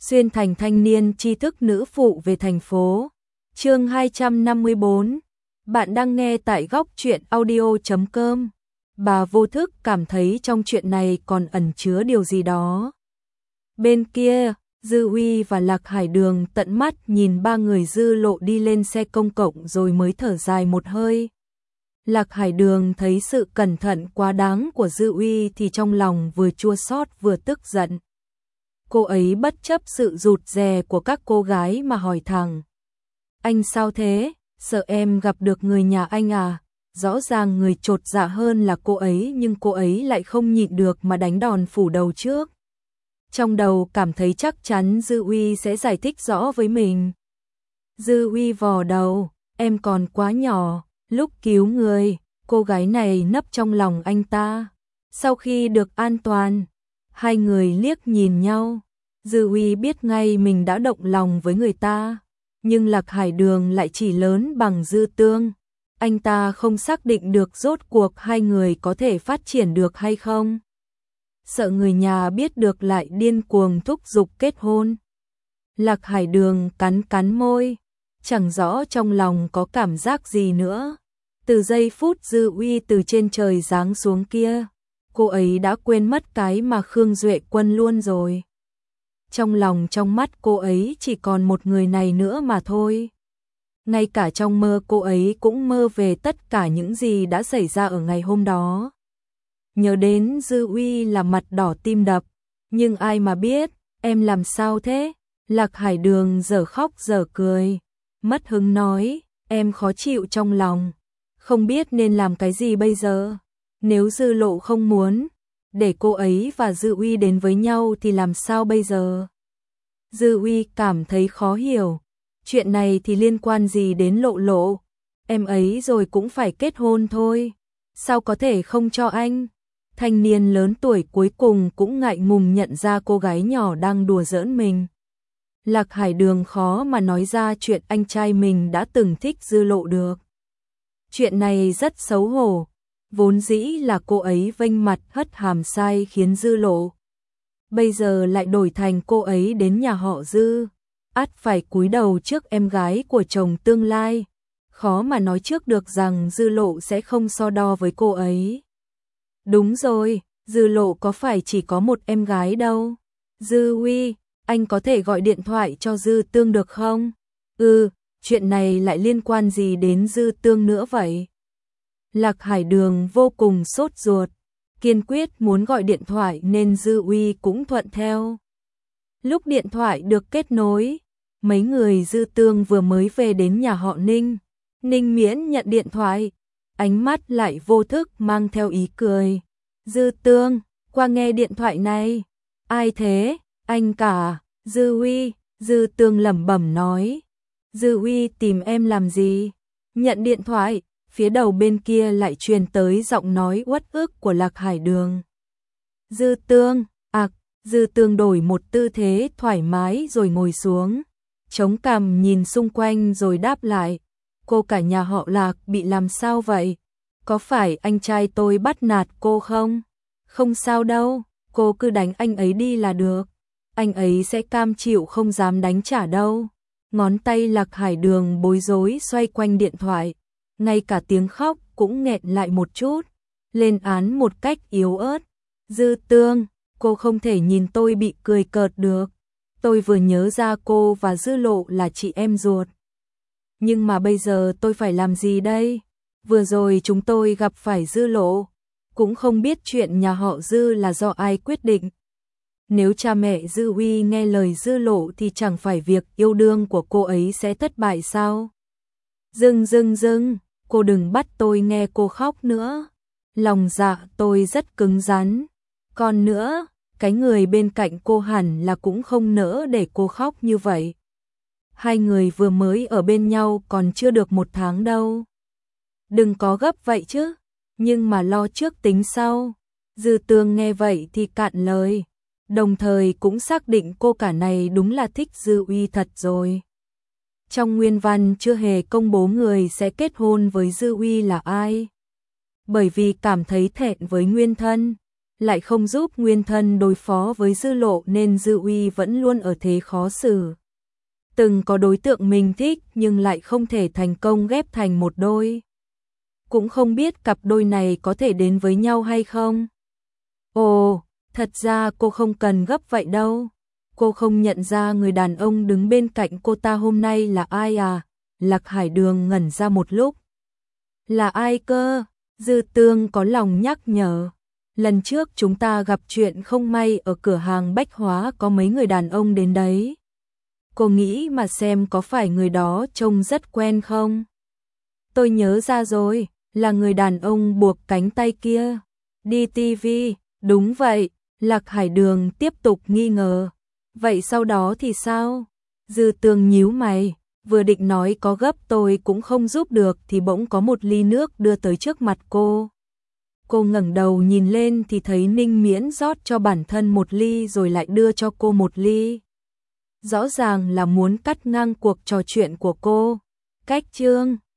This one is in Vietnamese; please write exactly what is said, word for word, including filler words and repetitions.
xuyên thành thanh niên tri thức nữ phụ về thành phố. Chương hai trăm năm mươi bốn. Bạn đang nghe tại góc truyện audio chấm com. Bà vô thức cảm thấy trong chuyện này còn ẩn chứa điều gì đó. Bên kia, Dư Uy và Lạc Hải Đường tận mắt nhìn ba người Dư Lộ đi lên xe công cộng rồi mới thở dài một hơi. Lạc Hải Đường thấy sự cẩn thận quá đáng của Dư Uy thì trong lòng vừa chua xót vừa tức giận. Cô ấy bất chấp sự rụt rè của các cô gái mà hỏi thẳng. Anh sao thế? Sợ em gặp được người nhà anh à? Rõ ràng người chột dạ hơn là cô ấy nhưng cô ấy lại không nhịn được mà đánh đòn phủ đầu trước. Trong đầu cảm thấy chắc chắn Dư Uy sẽ giải thích rõ với mình. Dư Uy vò đầu, em còn quá nhỏ, lúc cứu người, cô gái này nấp trong lòng anh ta. Sau khi được an toàn, hai người liếc nhìn nhau. Dư Uy biết ngay mình đã động lòng với người ta, nhưng Lạc Hải Đường lại chỉ lớn bằng Dư Tương. Anh ta không xác định được rốt cuộc hai người có thể phát triển được hay không. Sợ người nhà biết được lại điên cuồng thúc giục kết hôn. Lạc Hải Đường cắn cắn môi, chẳng rõ trong lòng có cảm giác gì nữa. Từ giây phút Dư Uy từ trên trời giáng xuống kia, cô ấy đã quên mất cái mà Khương Duệ Quân luôn rồi. Trong lòng trong mắt cô ấy chỉ còn một người này nữa mà thôi. Ngay cả trong mơ cô ấy cũng mơ về tất cả những gì đã xảy ra ở ngày hôm đó. Nhớ đến Dư Uy là mặt đỏ tim đập. Nhưng ai mà biết, em làm sao thế? Lạc Hải Đường dở khóc dở cười. Mất hứng nói, em khó chịu trong lòng. Không biết nên làm cái gì bây giờ. Nếu Dư Lộ không muốn để cô ấy và Dư Uy đến với nhau thì làm sao bây giờ? Dư Uy cảm thấy khó hiểu. Chuyện này thì liên quan gì đến Lộ Lộ? Em ấy rồi cũng phải kết hôn thôi. Sao có thể không cho anh? Thanh niên lớn tuổi cuối cùng cũng ngại ngùng nhận ra cô gái nhỏ đang đùa giỡn mình. Lạc Hải Đường khó mà nói ra chuyện anh trai mình đã từng thích Dư Lộ được. Chuyện này rất xấu hổ. Vốn dĩ là cô ấy vênh mặt hất hàm sai khiến Dư Lộ. Bây giờ lại đổi thành cô ấy đến nhà họ Dư. Ắt phải cúi đầu trước em gái của chồng tương lai. Khó mà nói trước được rằng Dư Lộ sẽ không so đo với cô ấy. Đúng rồi, Dư Lộ có phải chỉ có một em gái đâu. Dư Uy, anh có thể gọi điện thoại cho Dư Tương được không? Ừ, chuyện này lại liên quan gì đến Dư Tương nữa vậy? Lạc Hải Đường vô cùng sốt ruột, kiên quyết muốn gọi điện thoại nên Dư Uy cũng thuận theo. Lúc điện thoại được kết nối, mấy người Dư Tương vừa mới về đến nhà họ Ninh. Ninh Miễn nhận điện thoại, ánh mắt lại vô thức mang theo ý cười. Dư Tương, qua nghe điện thoại này. Ai thế? Anh cả. Dư Uy. Dư Tương lẩm bẩm nói. Dư Uy tìm em làm gì? Nhận điện thoại, phía đầu bên kia lại truyền tới giọng nói uất ức của Lạc Hải Đường. Dư Tương, ạc, Dư Tương đổi một tư thế thoải mái rồi ngồi xuống, chống cằm nhìn xung quanh rồi đáp lại. Cô cả nhà họ Lạc bị làm sao vậy? Có phải anh trai tôi bắt nạt cô không? Không sao đâu, cô cứ đánh anh ấy đi là được. Anh ấy sẽ cam chịu không dám đánh trả đâu. Ngón tay Lạc Hải Đường bối rối xoay quanh điện thoại. Ngay cả tiếng khóc cũng nghẹn lại một chút. Lên án một cách yếu ớt. Dư Tương, cô không thể nhìn tôi bị cười cợt được. Tôi vừa nhớ ra cô và Dư Lộ là chị em ruột. Nhưng mà bây giờ tôi phải làm gì đây? Vừa rồi chúng tôi gặp phải Dư Lộ, cũng không biết chuyện nhà họ Dư là do ai quyết định. Nếu cha mẹ Dư Uy nghe lời Dư Lộ thì chẳng phải việc yêu đương của cô ấy sẽ thất bại sao? Dừng dừng dừng, cô đừng bắt tôi nghe cô khóc nữa. Lòng dạ tôi rất cứng rắn. Còn nữa, cái người bên cạnh cô hẳn là cũng không nỡ để cô khóc như vậy. Hai người vừa mới ở bên nhau còn chưa được một tháng đâu. Đừng có gấp vậy chứ, nhưng mà lo trước tính sau. Dư Tương nghe vậy thì cạn lời, đồng thời cũng xác định cô cả này đúng là thích Dư Uy thật rồi. Trong nguyên văn chưa hề công bố người sẽ kết hôn với Dư Uy là ai. Bởi vì cảm thấy thẹn với nguyên thân, lại không giúp nguyên thân đối phó với Dư Lộ nên Dư Uy vẫn luôn ở thế khó xử. Từng có đối tượng mình thích nhưng lại không thể thành công ghép thành một đôi. Cũng không biết cặp đôi này có thể đến với nhau hay không. Ồ, thật ra cô không cần gấp vậy đâu. Cô không nhận ra người đàn ông đứng bên cạnh cô ta hôm nay là ai à? Lạc Hải Đường ngẩn ra một lúc. Là ai cơ? Dư Tương có lòng nhắc nhở. Lần trước chúng ta gặp chuyện không may ở cửa hàng bách hóa có mấy người đàn ông đến đấy. Cô nghĩ mà xem có phải người đó trông rất quen không? Tôi nhớ ra rồi, là người đàn ông buộc cánh tay kia. Đi ti vi, đúng vậy, Lạc Hải Đường tiếp tục nghi ngờ. Vậy sau đó thì sao? Dư Tương nhíu mày, vừa định nói có gấp tôi cũng không giúp được thì bỗng có một ly nước đưa tới trước mặt cô. Cô ngẩng đầu nhìn lên thì thấy Ninh Miễn rót cho bản thân một ly rồi lại đưa cho cô một ly. Rõ ràng là muốn cắt ngang cuộc trò chuyện của cô. Cách chương